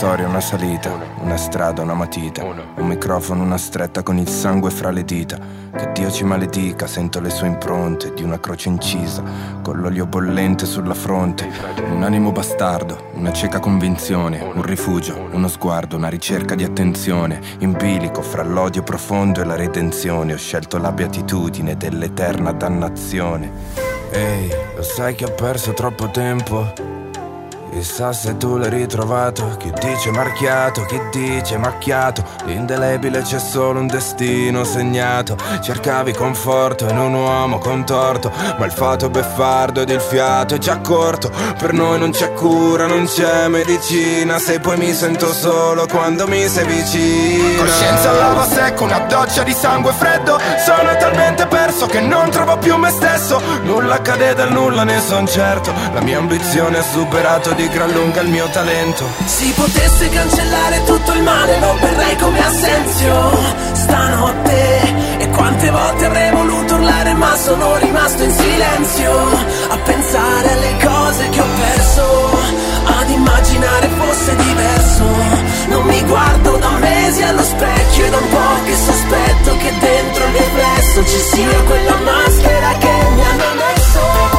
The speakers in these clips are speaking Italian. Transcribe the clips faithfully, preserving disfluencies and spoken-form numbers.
storia, una salita, una strada, una matita, un microfono, una stretta con il sangue fra le dita. Che Dio ci maledica, sento le sue impronte di una croce incisa, con l'olio bollente sulla fronte. Un animo bastardo, una cieca convinzione, un rifugio, uno sguardo, una ricerca di attenzione. In bilico fra l'odio profondo e la redenzione, ho scelto la beatitudine dell'eterna dannazione. Ehi, lo sai che ho perso troppo tempo? Chissà se tu l'hai ritrovato. Chi dice marchiato, chi dice macchiato. L'indelebile c'è solo un destino segnato. Cercavi conforto in un uomo contorto, ma il fato è beffardo ed il fiato è già corto. Per noi non c'è cura, non c'è medicina, se poi mi sento solo quando mi sei vicina. Coscienza a lava secca, una doccia di sangue freddo. Sono talmente perso che non trovo più me stesso. Nulla accade dal nulla, ne son certo. La mia ambizione ha superato di gran lunga il mio talento. Si potesse cancellare tutto il male, lo berrei come Assenzio stanotte. E quante volte avrei voluto urlare, ma sono rimasto in silenzio, a pensare alle cose che ho perso, ad immaginare fosse diverso. Non mi guardo da mesi allo specchio, e da un po' che sospetto che dentro il riflesso ci sia quella maschera che mi hanno messo.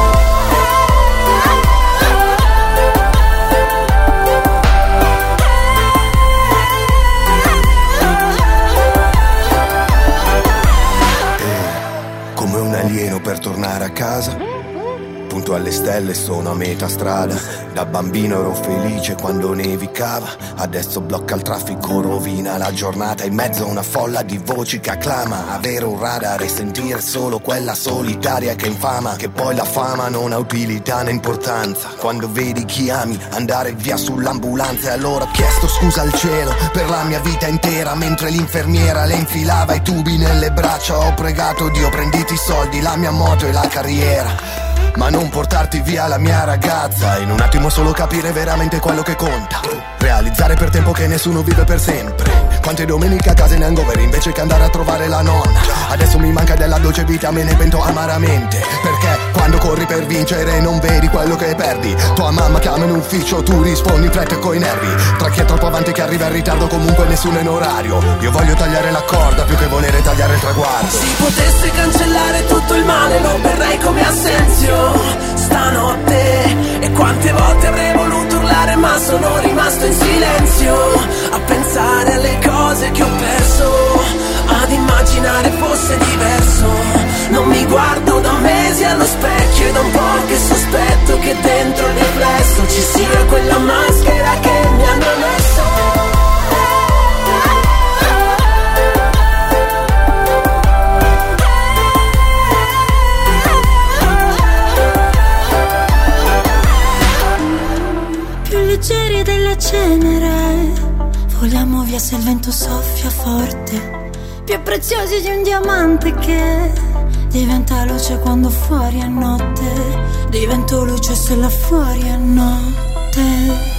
Alieno per tornare a casa, punto alle stelle, sono a metà strada. Da bambino ero felice quando nevicava, adesso blocca il traffico, rovina la giornata. In mezzo a una folla di voci che acclama, avere un radar e sentire solo quella solitaria che infama. Che poi la fama non ha utilità né importanza quando vedi chi ami andare via sull'ambulanza. E allora ho chiesto scusa al cielo per la mia vita intera, mentre l'infermiera le infilava i tubi nelle braccia. Ho pregato Dio, prenditi i soldi, la mia moto e la carriera, ma non portarti via la mia ragazza. In un attimo solo capire veramente quello che conta, realizzare per tempo che nessuno vive per sempre. Quante domeniche a casa in hangover invece che andare a trovare la nonna. Adesso mi manca della dolce vita, me ne pento amaramente, perché quando corri per vincere non vedi quello che perdi. Tua mamma chiama in ufficio, tu rispondi in fretta e coi nervi. Tra chi è troppo avanti e chi arriva in ritardo, comunque nessuno è in orario. Io voglio tagliare la corda più che volere tagliare il traguardo. Si potesse cancellare tutto il male, lo berrei come Assenzio stanotte. E quante volte avrei voluto urlare, ma sono rimasto in silenzio, a pensare alle cose che ho perso, ad immaginare fosse diverso. Non mi guardo da mesi allo specchio, e da un po' che sospetto che dentro il riflesso ci sia quella maschera che mi hanno messo. Leggeri delle cenere, voliamo via se il vento soffia forte, più preziosi di un diamante che diventa luce quando fuori è notte. Divento luce se là fuori è notte.